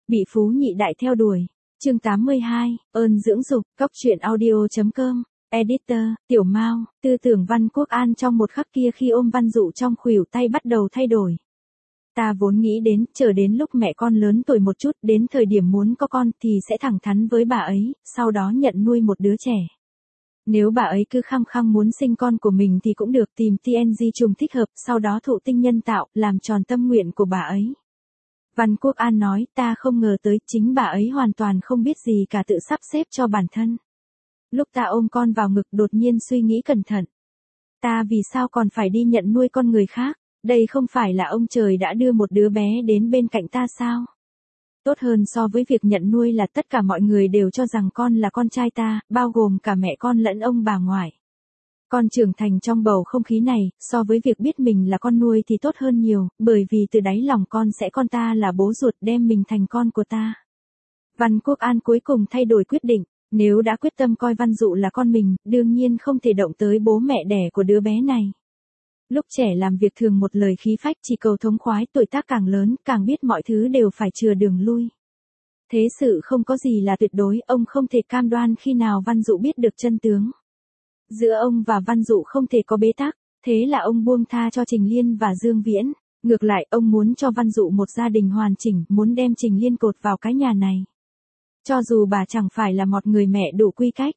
Bị phú nhị đại theo đuổi. Chương 82, ơn dưỡng dục, cóc truyện audio.com. Editor, Tiểu Mao, tư tưởng Văn Quốc An trong một khắc kia khi ôm Văn Dụ trong khuỷu tay bắt đầu thay đổi. Ta vốn nghĩ đến, chờ đến lúc mẹ con lớn tuổi một chút, đến thời điểm muốn có con thì sẽ thẳng thắn với bà ấy, sau đó nhận nuôi một đứa trẻ. Nếu bà ấy cứ khăng khăng muốn sinh con của mình thì cũng được, tìm TNG trùng thích hợp, sau đó thụ tinh nhân tạo, làm tròn tâm nguyện của bà ấy. Văn Quốc An nói, ta không ngờ tới, chính bà ấy hoàn toàn không biết gì cả, tự sắp xếp cho bản thân. Lúc ta ôm con vào ngực đột nhiên suy nghĩ cẩn thận. Ta vì sao còn phải đi nhận nuôi con người khác? Đây không phải là ông trời đã đưa một đứa bé đến bên cạnh ta sao? Tốt hơn so với việc nhận nuôi là tất cả mọi người đều cho rằng con là con trai ta, bao gồm cả mẹ con lẫn ông bà ngoại. Con trưởng thành trong bầu không khí này, so với việc biết mình là con nuôi thì tốt hơn nhiều, bởi vì từ đáy lòng con sẽ con ta là bố ruột đem mình thành con của ta. Văn Quốc An cuối cùng thay đổi quyết định, nếu đã quyết tâm coi Văn Dụ là con mình, đương nhiên không thể động tới bố mẹ đẻ của đứa bé này. Lúc trẻ làm việc thường một lời khí phách, chỉ cầu thống khoái, tuổi tác càng lớn, càng biết mọi thứ đều phải chừa đường lui. Thế sự không có gì là tuyệt đối, ông không thể cam đoan khi nào Văn Dụ biết được chân tướng. Giữa ông và Văn Dụ không thể có bế tắc, thế là ông buông tha cho Trình Liên và Dương Viễn. Ngược lại, ông muốn cho Văn Dụ một gia đình hoàn chỉnh, muốn đem Trình Liên cột vào cái nhà này. Cho dù bà chẳng phải là một người mẹ đủ quy cách.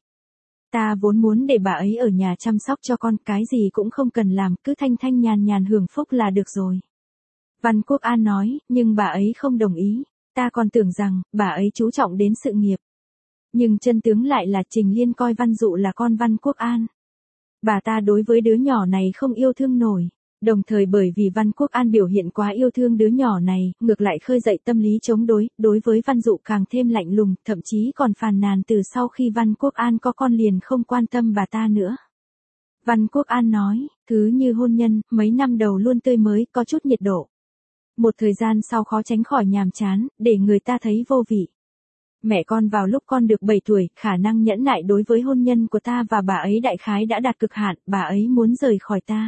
Ta vốn muốn để bà ấy ở nhà chăm sóc cho con, cái gì cũng không cần làm, cứ thanh thanh nhàn nhàn hưởng phúc là được rồi. Văn Quốc An nói, nhưng bà ấy không đồng ý. Ta còn tưởng rằng, bà ấy chú trọng đến sự nghiệp. Nhưng chân tướng lại là Trình Liên coi Văn Dụ là con Văn Quốc An. Bà ta đối với đứa nhỏ này không yêu thương nổi. Đồng thời bởi vì Văn Quốc An biểu hiện quá yêu thương đứa nhỏ này, ngược lại khơi dậy tâm lý chống đối với Văn Dụ càng thêm lạnh lùng, thậm chí còn phàn nàn từ sau khi Văn Quốc An có con liền không quan tâm bà ta nữa. Văn Quốc An nói, thứ như hôn nhân, mấy năm đầu luôn tươi mới, có chút nhiệt độ. Một thời gian sau khó tránh khỏi nhàm chán, để người ta thấy vô vị. Mẹ con vào lúc con được 7 tuổi, khả năng nhẫn nại đối với hôn nhân của ta và bà ấy đại khái đã đạt cực hạn, bà ấy muốn rời khỏi ta.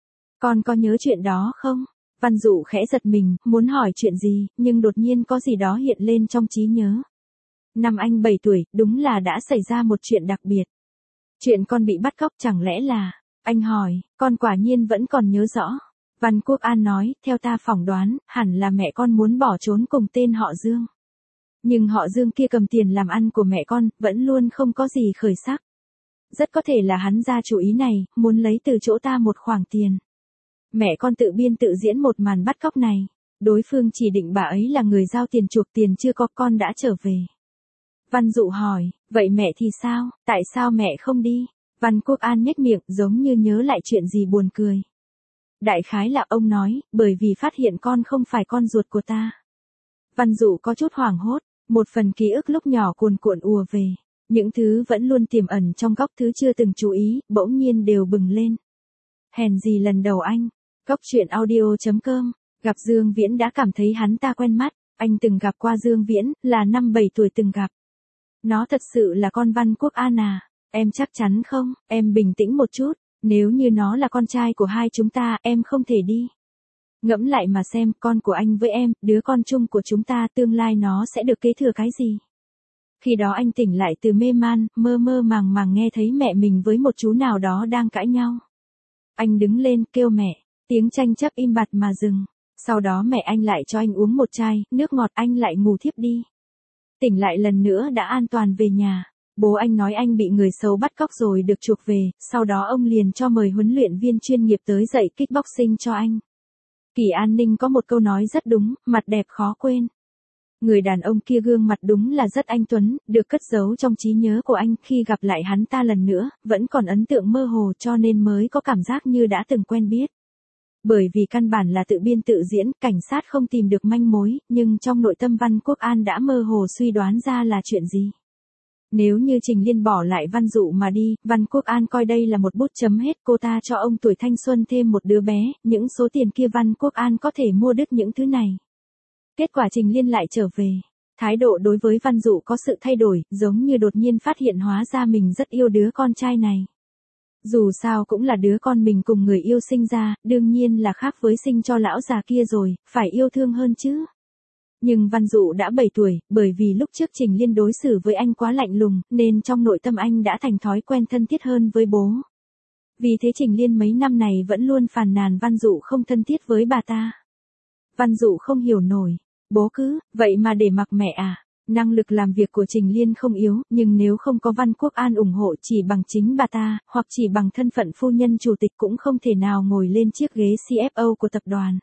Con có nhớ chuyện đó không? Văn Dụ khẽ giật mình, muốn hỏi chuyện gì, nhưng đột nhiên có gì đó hiện lên trong trí nhớ. Năm anh 7 tuổi, đúng là đã xảy ra một chuyện đặc biệt. Chuyện con bị bắt cóc chẳng lẽ là... Anh hỏi, con quả nhiên vẫn còn nhớ rõ. Văn Quốc An nói, theo ta phỏng đoán, hẳn là mẹ con muốn bỏ trốn cùng tên họ Dương. Nhưng họ Dương kia cầm tiền làm ăn của mẹ con, vẫn luôn không có gì khởi sắc. Rất có thể là hắn ra chủ ý này, muốn lấy từ chỗ ta một khoản tiền. Mẹ con tự biên tự diễn một màn bắt cóc này. Đối phương chỉ định bà ấy là người giao tiền chuộc tiền chưa có, con đã trở về. Văn Dụ hỏi, vậy mẹ thì sao, tại sao mẹ không đi? Văn Quốc An nhếch miệng giống như nhớ lại chuyện gì buồn cười. Đại khái là ông nói, bởi vì phát hiện con không phải con ruột của ta. Văn Dụ có chút hoảng hốt, một phần ký ức lúc nhỏ cuồn cuộn ùa về. Những thứ vẫn luôn tiềm ẩn trong góc thứ chưa từng chú ý, bỗng nhiên đều bừng lên. Hèn gì lần đầu anh, cóc truyện audio.com, gặp Dương Viễn đã cảm thấy hắn ta quen mắt, anh từng gặp qua Dương Viễn, là năm 7 tuổi từng gặp. Nó thật sự là con Văn Quốc An à, em chắc chắn không, em bình tĩnh một chút, nếu như nó là con trai của hai chúng ta, em không thể đi. Ngẫm lại mà xem, con của anh với em, đứa con chung của chúng ta, tương lai nó sẽ được kế thừa cái gì? Khi đó anh tỉnh lại từ mê man, mơ mơ màng màng nghe thấy mẹ mình với một chú nào đó đang cãi nhau. Anh đứng lên, kêu mẹ, tiếng tranh chấp im bặt mà dừng. Sau đó mẹ anh lại cho anh uống một chai, nước ngọt, anh lại ngủ thiếp đi. Tỉnh lại lần nữa đã an toàn về nhà. Bố anh nói anh bị người xấu bắt cóc rồi được chuộc về, sau đó ông liền cho mời huấn luyện viên chuyên nghiệp tới dạy kickboxing cho anh. Kỳ An Ninh có một câu nói rất đúng, mặt đẹp khó quên. Người đàn ông kia gương mặt đúng là rất anh tuấn, được cất giấu trong trí nhớ của anh, khi gặp lại hắn ta lần nữa, vẫn còn ấn tượng mơ hồ cho nên mới có cảm giác như đã từng quen biết. Bởi vì căn bản là tự biên tự diễn, cảnh sát không tìm được manh mối, nhưng trong nội tâm Văn Quốc An đã mơ hồ suy đoán ra là chuyện gì. Nếu như Trình Liên bỏ lại Văn Dụ mà đi, Văn Quốc An coi đây là một bút chấm hết, cô ta cho ông tuổi thanh xuân thêm một đứa bé, những số tiền kia Văn Quốc An có thể mua đứt những thứ này. Kết quả Trình Liên lại trở về. Thái độ đối với Văn Dụ có sự thay đổi, giống như đột nhiên phát hiện hóa ra mình rất yêu đứa con trai này. Dù sao cũng là đứa con mình cùng người yêu sinh ra, đương nhiên là khác với sinh cho lão già kia rồi, phải yêu thương hơn chứ. Nhưng Văn Dụ đã 7 tuổi, bởi vì lúc trước Trình Liên đối xử với anh quá lạnh lùng, nên trong nội tâm anh đã thành thói quen thân thiết hơn với bố. Vì thế Trình Liên mấy năm này vẫn luôn phàn nàn Văn Dụ không thân thiết với bà ta. Văn Dụ không hiểu nổi, bố cứ, vậy mà để mặc mẹ à? Năng lực làm việc của Trình Liên không yếu, nhưng nếu không có Văn Quốc An ủng hộ chỉ bằng chính bà ta, hoặc chỉ bằng thân phận phu nhân chủ tịch cũng không thể nào ngồi lên chiếc ghế CFO của tập đoàn.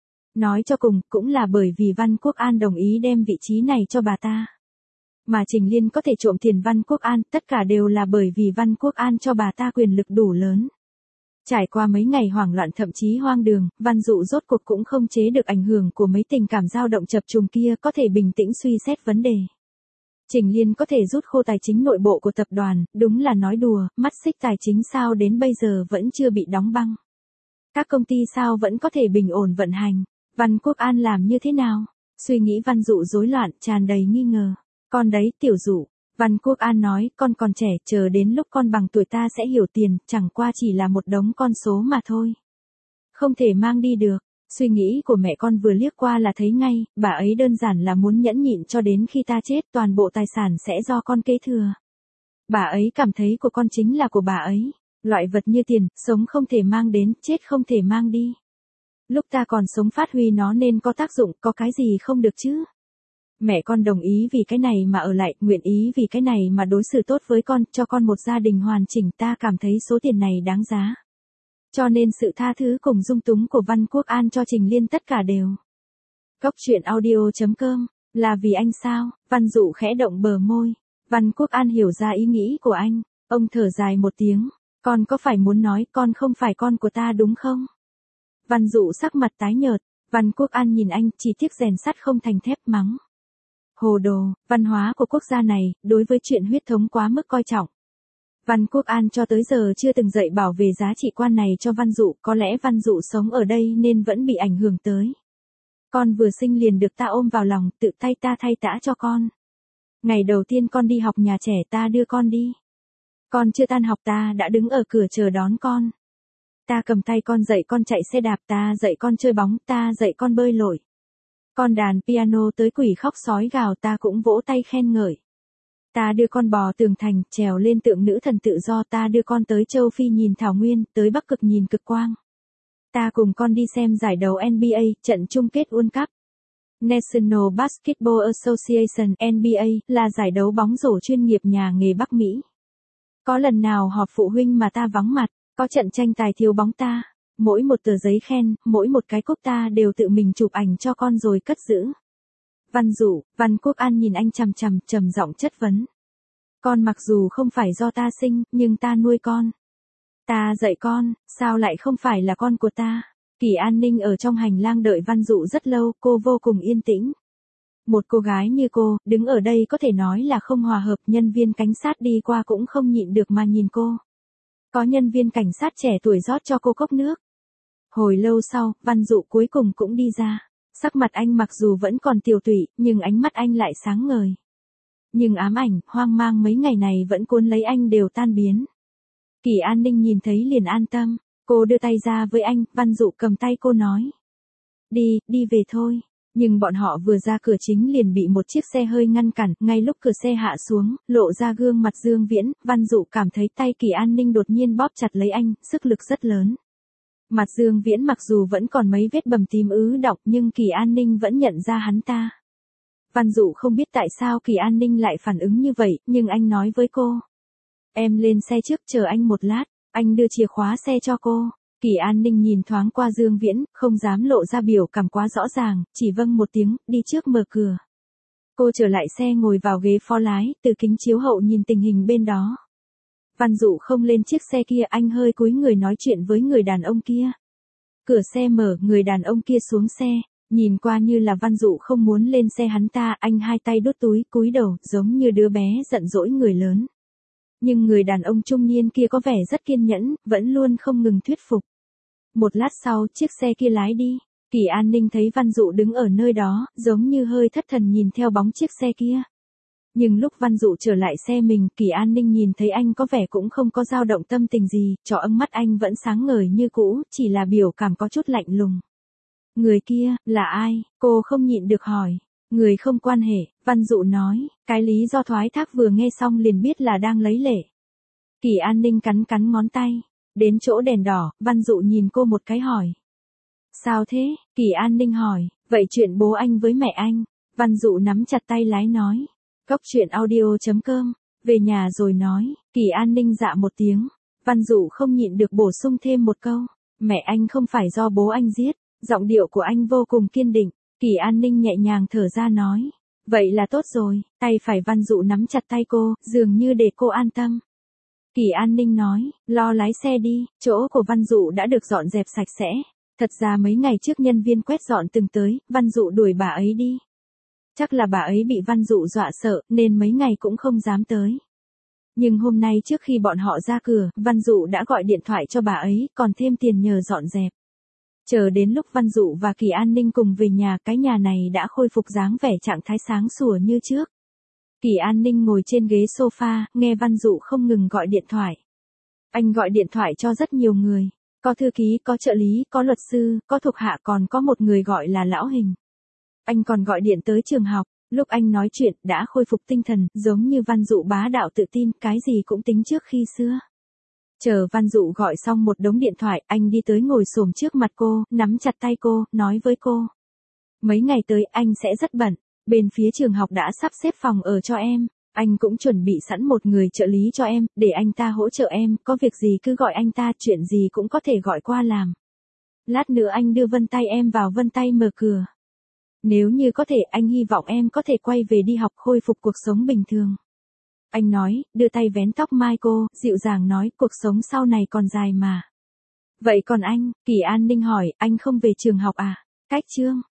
Nói cho cùng, cũng là bởi vì Văn Quốc An đồng ý đem vị trí này cho bà ta. Mà Trình Liên có thể trộm tiền Văn Quốc An, tất cả đều là bởi vì Văn Quốc An cho bà ta quyền lực đủ lớn. Trải qua mấy ngày hoảng loạn thậm chí hoang đường, Văn Dụ rốt cuộc cũng không chế được ảnh hưởng của mấy tình cảm dao động chập trùng kia, có thể bình tĩnh suy xét vấn đề. Trình Liên có thể rút khô tài chính nội bộ của tập đoàn, đúng là nói đùa, mắt xích tài chính sao đến bây giờ vẫn chưa bị đóng băng. Các công ty sao vẫn có thể bình ổn vận hành. Văn Quốc An làm như thế nào? Suy nghĩ Văn Dụ rối loạn, tràn đầy nghi ngờ. Con đấy, Tiểu Dụ. Văn Quốc An nói, con còn trẻ, chờ đến lúc con bằng tuổi ta sẽ hiểu tiền, chẳng qua chỉ là một đống con số mà thôi. Không thể mang đi được. Suy nghĩ của mẹ con vừa liếc qua là thấy ngay, bà ấy đơn giản là muốn nhẫn nhịn cho đến khi ta chết, toàn bộ tài sản sẽ do con kế thừa. Bà ấy cảm thấy của con chính là của bà ấy. Loại vật như tiền, sống không thể mang đến, chết không thể mang đi. Lúc ta còn sống phát huy nó nên có tác dụng, có cái gì không được chứ? Mẹ con đồng ý vì cái này mà ở lại, nguyện ý vì cái này mà đối xử tốt với con, cho con một gia đình hoàn chỉnh, ta cảm thấy số tiền này đáng giá. Cho nên sự tha thứ cùng dung túng của Văn Quốc An cho Trình Liên tất cả đều. Cốc truyện audio.com, là vì anh sao? Văn Dụ khẽ động bờ môi. Văn Quốc An hiểu ra ý nghĩ của anh, ông thở dài một tiếng, con có phải muốn nói con không phải con của ta đúng không? Văn Dụ sắc mặt tái nhợt, Văn Quốc An nhìn anh, chỉ tiếc rèn sắt không thành thép, mắng. Hồ đồ, văn hóa của quốc gia này, đối với chuyện huyết thống quá mức coi trọng. Văn Quốc An cho tới giờ chưa từng dạy bảo về giá trị quan này cho Văn Dụ, có lẽ Văn Dụ sống ở đây nên vẫn bị ảnh hưởng tới. Con vừa sinh liền được ta ôm vào lòng, tự tay ta thay tã cho con. Ngày đầu tiên con đi học nhà trẻ ta đưa con đi. Con chưa tan học ta đã đứng ở cửa chờ đón con. Ta cầm tay con dạy con chạy xe đạp, ta dạy con chơi bóng, ta dạy con bơi lội. Con đàn piano tới quỷ khóc sói gào ta cũng vỗ tay khen ngợi. Ta đưa con bò tường thành, trèo lên tượng nữ thần tự do, ta đưa con tới châu Phi nhìn thảo nguyên, tới Bắc Cực nhìn cực quang. Ta cùng con đi xem giải đấu NBA, trận chung kết World Cup. National Basketball Association NBA là giải đấu bóng rổ chuyên nghiệp nhà nghề Bắc Mỹ. Có lần nào họp phụ huynh mà ta vắng mặt, có trận tranh tài thiếu bóng ta, mỗi một tờ giấy khen, mỗi một cái cúp ta đều tự mình chụp ảnh cho con rồi cất giữ. Văn Dụ, Văn Quốc An nhìn anh chằm chằm, trầm giọng chất vấn. Con mặc dù không phải do ta sinh, nhưng ta nuôi con. Ta dạy con, sao lại không phải là con của ta? Kỳ An Ninh ở trong hành lang đợi Văn Dụ rất lâu, cô vô cùng yên tĩnh. Một cô gái như cô, đứng ở đây có thể nói là không hòa hợp, nhân viên cảnh sát đi qua cũng không nhịn được mà nhìn cô. Có nhân viên cảnh sát trẻ tuổi rót cho cô cốc nước. Hồi lâu sau, Văn Dụ cuối cùng cũng đi ra. Sắc mặt anh mặc dù vẫn còn tiều tụy, nhưng ánh mắt anh lại sáng ngời. Nhưng ám ảnh, hoang mang mấy ngày này vẫn cuốn lấy anh đều tan biến. Kỳ An Ninh nhìn thấy liền an tâm. Cô đưa tay ra với anh, Văn Dụ cầm tay cô nói. Đi về thôi. Nhưng bọn họ vừa ra cửa chính liền bị một chiếc xe hơi ngăn cản, ngay lúc cửa xe hạ xuống, lộ ra gương mặt Dương Viễn, Văn Dụ cảm thấy tay Kỳ An Ninh đột nhiên bóp chặt lấy anh, sức lực rất lớn. Mặt Dương Viễn mặc dù vẫn còn mấy vết bầm tím ứ đọng nhưng Kỳ An Ninh vẫn nhận ra hắn ta. Văn Dụ không biết tại sao Kỳ An Ninh lại phản ứng như vậy, nhưng anh nói với cô. Em lên xe trước chờ anh một lát, anh đưa chìa khóa xe cho cô. Kỳ An Ninh nhìn thoáng qua Dương Viễn, không dám lộ ra biểu cảm quá rõ ràng, chỉ vâng một tiếng, đi trước mở cửa. Cô trở lại xe ngồi vào ghế phó lái, từ kính chiếu hậu nhìn tình hình bên đó. Văn Dụ không lên chiếc xe kia, anh hơi cúi người nói chuyện với người đàn ông kia. Cửa xe mở, người đàn ông kia xuống xe, nhìn qua như là Văn Dụ không muốn lên xe hắn ta, anh hai tay đút túi, cúi đầu, giống như đứa bé giận dỗi người lớn. Nhưng người đàn ông trung niên kia có vẻ rất kiên nhẫn, vẫn luôn không ngừng thuyết phục. Một lát sau, chiếc xe kia lái đi. Kỳ An Ninh thấy Văn Dụ đứng ở nơi đó, giống như hơi thất thần nhìn theo bóng chiếc xe kia. Nhưng lúc Văn Dụ trở lại xe mình, Kỳ An Ninh nhìn thấy anh có vẻ cũng không có dao động tâm tình gì, trỏ ấm mắt anh vẫn sáng ngời như cũ, chỉ là biểu cảm có chút lạnh lùng. Người kia, là ai? Cô không nhịn được hỏi. Người không quan hệ, Văn Dụ nói, cái lý do thoái thác vừa nghe xong liền biết là đang lấy lệ. Kỳ An Ninh cắn cắn ngón tay. Đến chỗ đèn đỏ, Văn Dụ nhìn cô một cái hỏi. Sao thế? Kỳ An Ninh hỏi, vậy chuyện bố anh với mẹ anh? Văn Dụ nắm chặt tay lái nói. Cốc truyện audio.com, về nhà rồi nói. Kỳ An Ninh dạ một tiếng. Văn Dụ không nhịn được bổ sung thêm một câu. Mẹ anh không phải do bố anh giết. Giọng điệu của anh vô cùng kiên định. Kỳ An Ninh nhẹ nhàng thở ra nói. Vậy là tốt rồi. Tay phải Văn Dụ nắm chặt tay cô, dường như để cô an tâm. Kỳ An Ninh nói, lo lái xe đi, chỗ của Văn Dụ đã được dọn dẹp sạch sẽ. Thật ra mấy ngày trước nhân viên quét dọn từng tới, Văn Dụ đuổi bà ấy đi. Chắc là bà ấy bị Văn Dụ dọa sợ, nên mấy ngày cũng không dám tới. Nhưng hôm nay trước khi bọn họ ra cửa, Văn Dụ đã gọi điện thoại cho bà ấy, còn thêm tiền nhờ dọn dẹp. Chờ đến lúc Văn Dụ và Kỳ An Ninh cùng về nhà, cái nhà này đã khôi phục dáng vẻ trạng thái sáng sủa như trước. Kỳ An Ninh ngồi trên ghế sofa, nghe Văn Dụ không ngừng gọi điện thoại. Anh gọi điện thoại cho rất nhiều người. Có thư ký, có trợ lý, có luật sư, có thuộc hạ, còn có một người gọi là Lão Hình. Anh còn gọi điện tới trường học. Lúc anh nói chuyện, đã khôi phục tinh thần, giống như Văn Dụ bá đạo tự tin, cái gì cũng tính trước khi xưa. Chờ Văn Dụ gọi xong một đống điện thoại, anh đi tới ngồi xổm trước mặt cô, nắm chặt tay cô, nói với cô. Mấy ngày tới anh sẽ rất bận. Bên phía trường học đã sắp xếp phòng ở cho em. Anh cũng chuẩn bị sẵn một người trợ lý cho em, để anh ta hỗ trợ em, có việc gì cứ gọi anh ta, chuyện gì cũng có thể gọi qua làm. Lát nữa anh đưa vân tay em vào vân tay mở cửa. Nếu như có thể, anh hy vọng em có thể quay về đi học, khôi phục cuộc sống bình thường. Anh nói, đưa tay vén tóc mai cô, dịu dàng nói, cuộc sống sau này còn dài mà. Vậy còn anh? Kỳ An Ninh hỏi, anh không về trường học à? Cách chương